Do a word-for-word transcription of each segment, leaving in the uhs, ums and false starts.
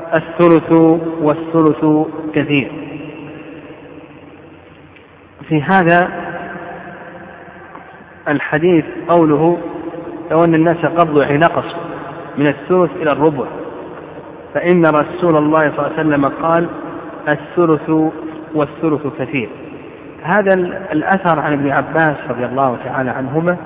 الثلث والثلث كثير. في هذا الحديث قوله لو أن الناس قضوا يعني نقصوا من الثلث إلى الربع، فإن رسول الله صلى الله عليه وسلم قال الثلث والثلث كثير. هذا الأثر عن ابن عباس رضي الله تعالى عنهما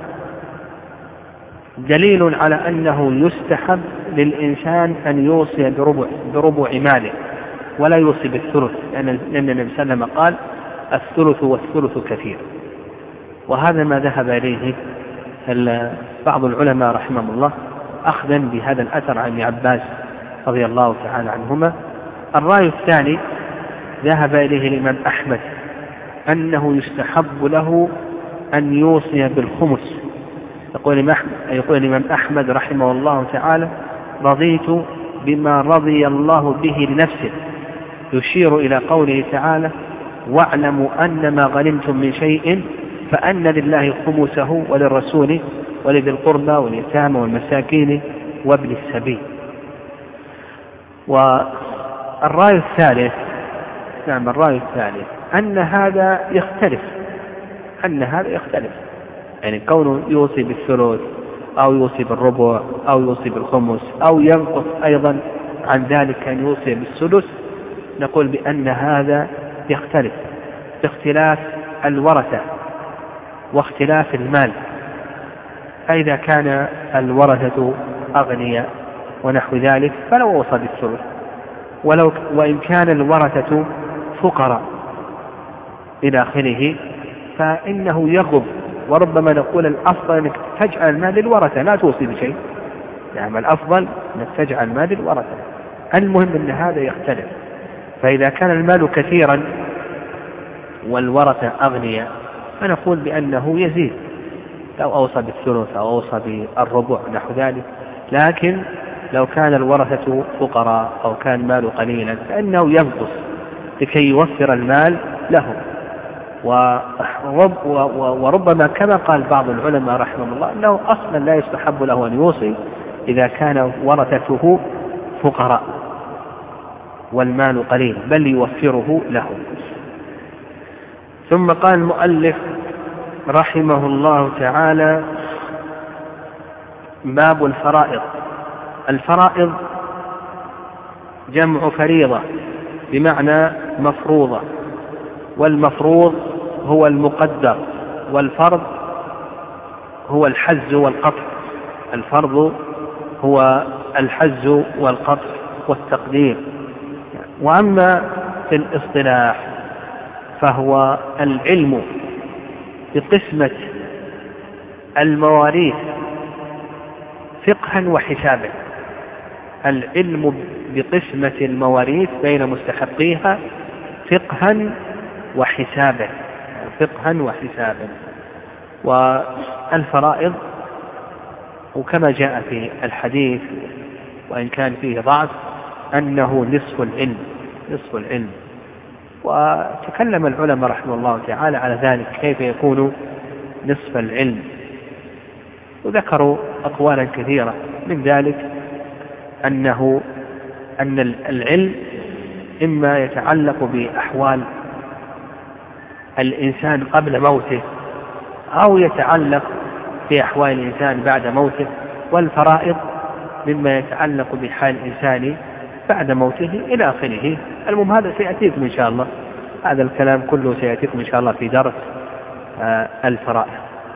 دليل على أنه يستحب للإنسان أن يوصي بربع, بربع ماله ولا يوصي بالثلث، لأن النبي صلى الله عليه وسلم قال الثلث والثلث كثير. وهذا ما ذهب إليه بعض العلماء رحمهم الله أخذا بهذا الأثر عن ابن عباس رضي الله تعالى عنهما. الرأي الثاني ذهب إليه الإمام أحمد أنه يستحب له أن يوصي بالخمس. يقول الإمام أحمد رحمه الله تعالى رضيت بما رضي الله به لنفسه، يشير إلى قوله تعالى واعلموا أن ما غنمتم من شيء فأن لله خمسه وللرسول ولذي القربى واليتامى والمساكين وابن السبيل. والرأي الثالث نعم الرأي الثالث أن هذا يختلف أن هذا يختلف يعني كونه يوصي بالثلث أو يوصي بالربع أو يوصي بالخمس أو ينقص أيضا عن ذلك أن يوصي بالسدس، نقول بأن هذا يختلف باختلاف الورثة واختلاف المال. فإذا كان الورثة أغنياء ونحو ذلك فلو وصل بالثلث، ولو وإن كان الورثة فقراء إلى آخره فإنه يغض. وربما نقول الأفضل أنك تجعل المال للورثة لا توصي بشيء، يعني الأفضل أنك تجعل المال للورثة. المهم أن هذا يختلف. فإذا كان المال كثيرا والورثة أغنياء فنقول بأنه يزيد لو أوصى بالثلث أو أوصى بالربع نحو ذلك. لكن لو كان الورثة فقراء أو كان مال قليلا فإنه ينقص لكي يوفر المال لهم. وربما كما قال بعض العلماء رحمه الله أنه أصلا لا يستحب له أن يوصي إذا كان ورثته فقراء والمال قليل، بل يوفره لهم. ثم قال المؤلف رحمه الله تعالى باب الفرائض. الفرائض جمع فريضة بمعنى مفروضة، والمفروض هو المقدر، والفرض هو الحز والقطع. الفرض هو الحز والقطع والتقدير. وأما في الاصطلاح فهو العلم بقسمة المواريث فقها وحسابا. العلم بقسمة المواريث بين مستحقيها فقها وحسابا فقها وحسابا. والفرائض وكما جاء في الحديث وإن كان فيه ضعف أنه نصف العلم نصف العلم. وتكلم العلماء رحمه الله تعالى على ذلك كيف يكون نصف العلم، وذكروا أقوالا كثيرة. من ذلك أنه أن العلم إما يتعلق بأحوال الإنسان قبل موته أو يتعلق بأحوال الإنسان بعد موته، والفرائض مما يتعلق بحال الإنسان بعد موته إلى آخره. المهم هذا سيأتيكم إن شاء الله، هذا الكلام كله سيأتيكم إن شاء الله في درس الفرائض.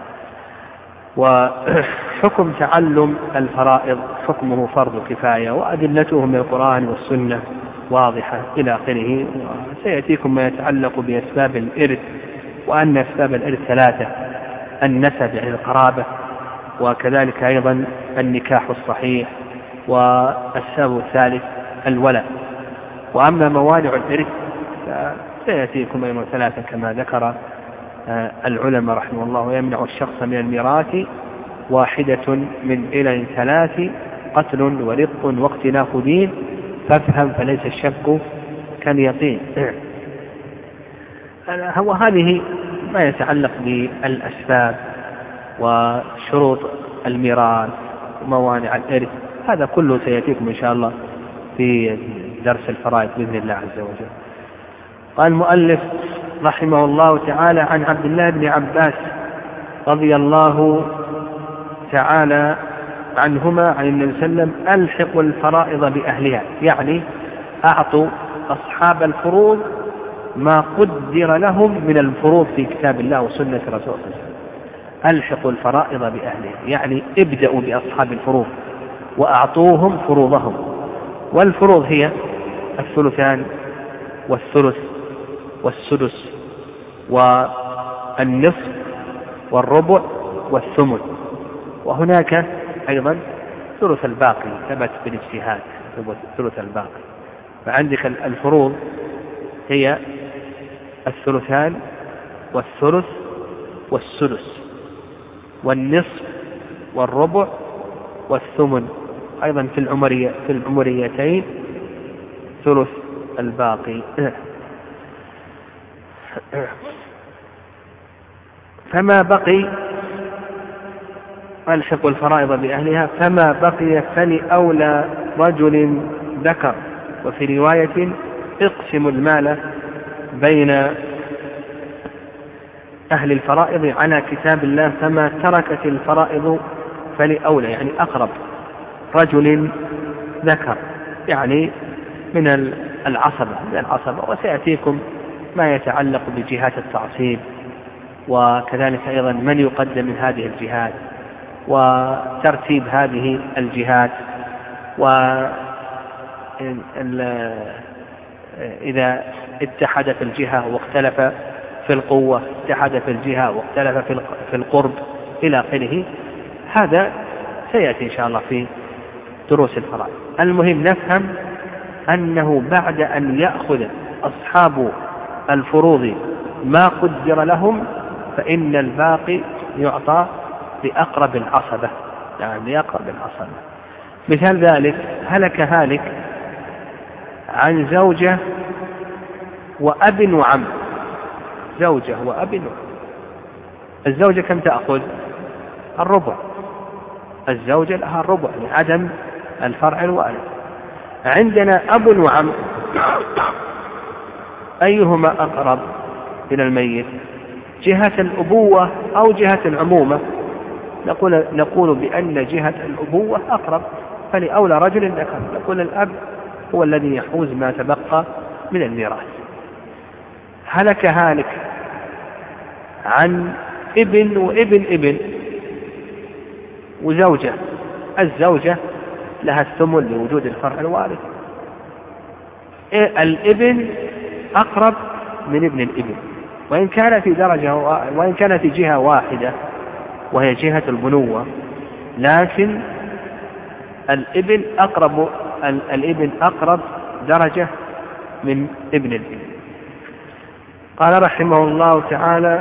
وحكم تعلم الفرائض حكمه فرض كفاية، وأدلته من القرآن والسنة واضحة إلى آخره. سيأتيكم ما يتعلق بأسباب الإرث، وأن أسباب الإرث ثلاثة: النسب يعني القرابة، وكذلك أيضا النكاح الصحيح، والسبب الثالث الولد. وأما موانع الإرث سيأتيكم أيضا ثلاثة كما ذكر العلماء رحمه الله: ويمنع الشخص من الميراث واحدة من علل ثلاث: قتل ورق واختلاف دين، فافهم فليس الشك كاليقين. وهذه ما يتعلق بالأسباب وشروط الميراث وموانع الإرث، هذا كله سيأتيكم إن شاء الله في درس الفرائض بإذن الله عز وجل. قال المؤلف رحمه الله تعالى: عن عبد الله بن عباس رضي الله تعالى عنهما عن النبي صلى الله عليه وسلم: ألحقوا الفرائض بأهلها، يعني أعطوا أصحاب الفروض ما قدر لهم من الفروض في كتاب الله وسنة رسول الله صلى الله عليه وسلم. ألحقوا الفرائض بأهلها، يعني ابدأوا بأصحاب الفروض وأعطوهم فروضهم. والفروض هي الثلثان والثلث والسدس والنصف والربع والثمن، وهناك أيضا ثلث الباقي ثبت بالاجتهاد، ثلث الباقي. فعندك الفروض هي الثلثان والثلث والسدس والنصف والربع والثمن، أيضا في العمرية في العمريتين ثلث الباقي. فما بقي ألحق الفرائض بأهلها، فما بقي فلأولى رجل ذكر. وفي رواية: اقسموا المال بين أهل الفرائض على كتاب الله، فما تركت الفرائض فلأولى، يعني أقرب رجل ذكر، يعني من العصبة من العصبة. وسيأتيكم ما يتعلق بجهات التعصيب، وكذلك أيضا من يقدم من هذه الجهات وترتيب هذه الجهات، وإذا اتحد في الجهة واختلف في القوة، اتحد في الجهة واختلف في القرب إلى آخره. هذا سيأتي إن شاء الله في دروس الفرائض. المهم نفهم أنه بعد أن يأخذ أصحاب الفروض ما قدر لهم، فإن الباقي يعطى لأقرب العصبة، يعني لأقرب العصبة. مثال ذلك: هلك هالك عن زوجة وأب وعم، زوجة وأب وعم. الزوجة كم تأخذ؟ الربع. الزوجة لها الربع لعدم الفرع الوارث. عندنا أب وعم، أيهما أقرب إلى الميت؟ جهة الأبوة أو جهة العمومة؟ نقول, نقول بأن جهة الأبوة أقرب، فلأولى رجل ذكر. نقول الأب هو الذي يحوز ما تبقى من الميراث. هلك هالك عن ابن وابن ابن وزوجة، الزوجة لها الثمن لوجود الفرع الوارث. الابن أقرب من ابن الابن، وإن كان في درجة وإن كان في جهة واحدة وهي جهة البنوة، لكن الابن أقرب الابن أقرب درجة من ابن الابن. قال رحمه الله تعالى: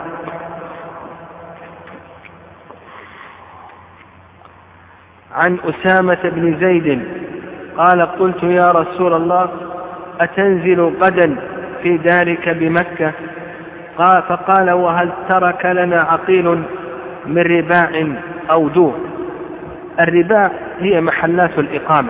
عن أسامة بن زيد قال: قلت يا رسول الله أتنزل غدا في دارك بمكة؟ قال فقال: وهل ترك لنا عقيل من رباع أو دور؟ الرباع هي محلات الإقامة،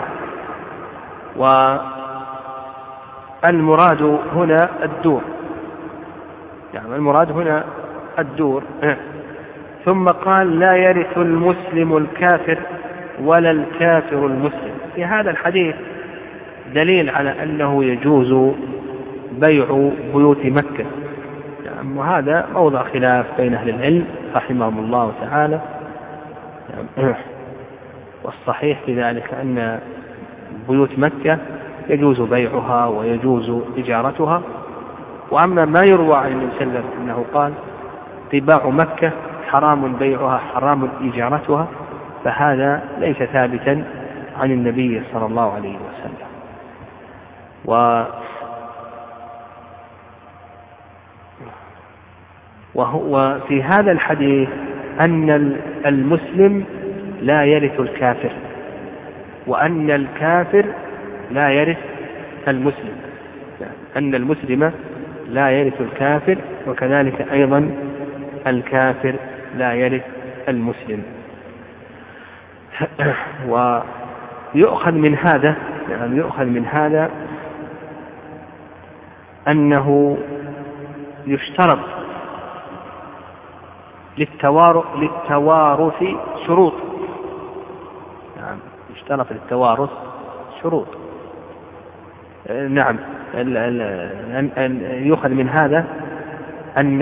والمراد هنا الدور، يعني المراد هنا الدور. ثم قال: لا يرث المسلم الكافر ولا الكافر المسلم. في هذا الحديث دليل على أنه يجوز بيع بيوت مكة، يعني وهذا موضع خلاف بين أهل العلم رحمهم الله تعالى، يعني والصحيح في ذلك أن بيوت مكة يجوز بيعها ويجوز إجارتها. وأما ما يروى عن النبي صلى الله عليه وسلم أنه قال: طباع مكة حرام بيعها حرام إجارتها، فهذا ليس ثابتا عن النبي صلى الله عليه وسلم. و وفي هذا الحديث أن المسلم لا يرث الكافر، وأن الكافر لا يرث المسلم، أن المسلم لا يرث الكافر، وكذلك أيضا الكافر لا يرث المسلم. ويؤخذ من هذا يعني يؤخذ من هذا أنه يشترط للتوارث شروط. نعم، يشترط للتوارث شروط. نعم، يؤخذ من هذا أن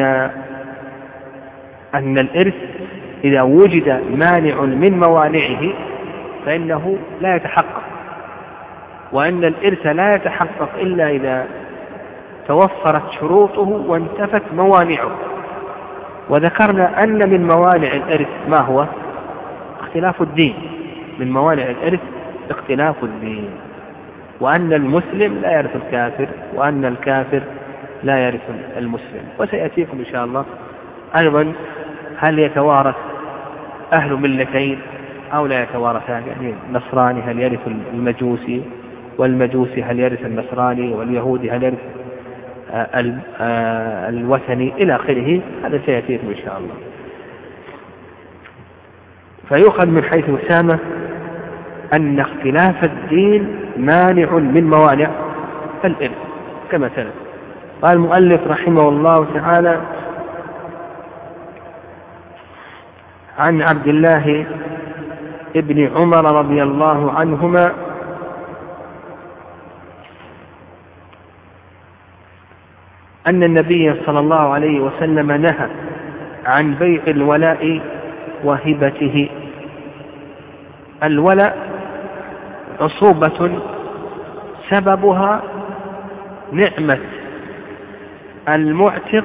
أن الإرث إذا وجد مانع من موانعه فإنه لا يتحقق، وأن الإرث لا يتحقق إلا إذا توفرت شروطه وانتفت موانعه. وذكرنا أن من موانع الإرث ما هو؟ اختلاف الدين. من موانع الإرث اختلاف الدين، وأن المسلم لا يرث الكافر، وأن الكافر لا يرث المسلم. وسيأتيكم إن شاء الله أيضا هل يتوارث أهل ملتين أو لا يتوارثان، يعني النصراني هل يرث المجوسي، والمجوسي هل يرث النصراني، واليهودي هل يرث الوثني إلى آخره. هذا سيأتيكم إن شاء الله. فيؤخذ من حيث أسامة أن اختلاف الدين مانع من موانع الإرث كما سلف. قال المؤلف رحمه الله تعالى: عن عبد الله ابن عمر رضي الله عنهما أن النبي صلى الله عليه وسلم نهى عن بيع الولاء وهبته. الولاء عصوبة سببها نعمة المعتق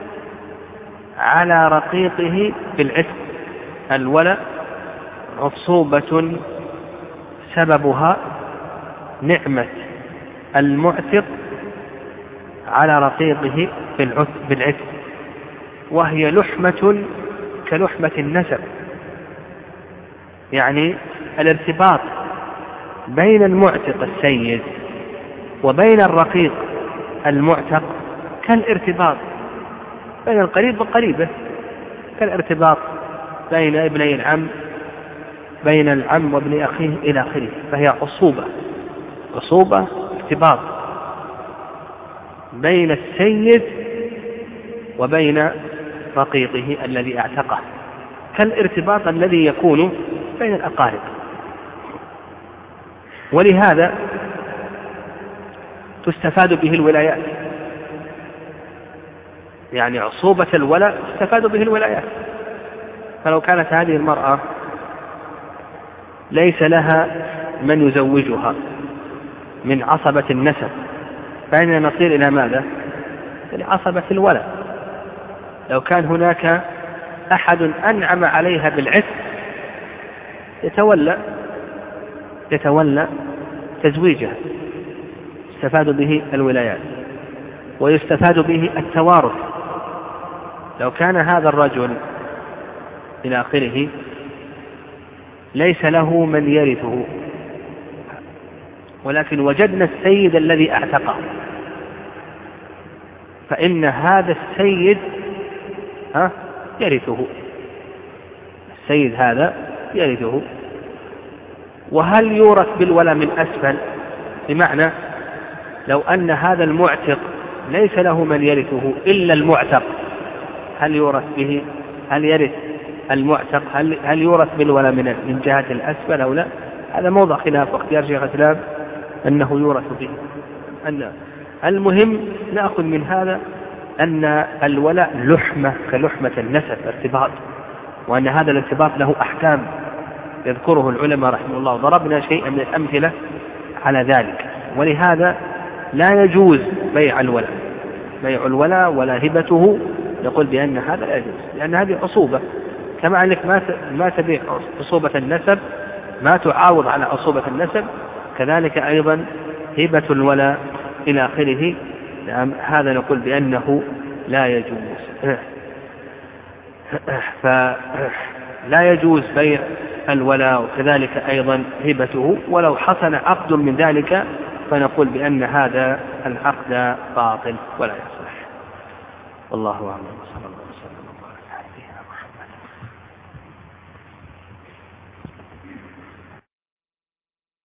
على رقيقه بالعتق. الولاء عصوبة سببها نعمة المعتق على رقيقه بالعتق، وهي لحمة كلحمة النسب، يعني الارتباط بين المعتق السيد وبين الرقيق المعتق كالارتباط بين القريب وقريبه، كالارتباط بين ابني العم، بين العم وابن أخيه إلى آخره. فهي عصوبة عصوبة ارتباط بين السيد وبين رقيقه الذي اعتقه، كالارتباط الذي يكون بين الأقارب. ولهذا تستفاد به الولايات، يعني عصوبة الولاء تستفاد به الولايات. فلو كانت هذه المرأة ليس لها من يزوجها من عصبة النسب، فإننا نصير إلى ماذا؟ إلى عصبة الولاء. لو كان هناك أحد أنعم عليها بالعتق يتولى يتولى تزويجها، يستفاد به الولايات ويستفاد به التوارث. لو كان هذا الرجل إلى آخره ليس له من يرثه، ولكن وجدنا السيد الذي اعتقه، فإن هذا السيد ها يرثه، السيد هذا يرثه. وهل يورث بالولاء من أسفل؟ بمعنى لو أن هذا المعتق ليس له من يرثه إلا المعتق، هل يورث به؟ هل يرث المعتق؟ هل, هل يورث بالولاء من من جهة الأسفل أو لا؟ هذا موضع خلاف، واختيار شيخ الإسلام أنه يورث به. أن المهم نأخذ من هذا أن الولاء لحمة كلحمة النسب، ارتباط، وأن هذا الارتباط له أحكام يذكره العلماء رحمه الله. ضربنا شيئا من الأمثلة على ذلك. ولهذا لا يجوز بيع الولاء، بيع الولاء ولا هبته، نقول بأن هذا لا يجوز، لأن هذه عصوبة. كما أنك ما تبيع عصوبة النسب، ما تعاوض على عصوبة النسب، كذلك أيضا هبة الولاء إلى آخره. هذا نقول بأنه لا يجوز. فلا يجوز بيع الولاء وكذلك أيضا هبته، ولو حصل عقد من ذلك فنقول بأن هذا العقد باطل ولا يصح. والله أعلم. صلى الله عليه وسلم.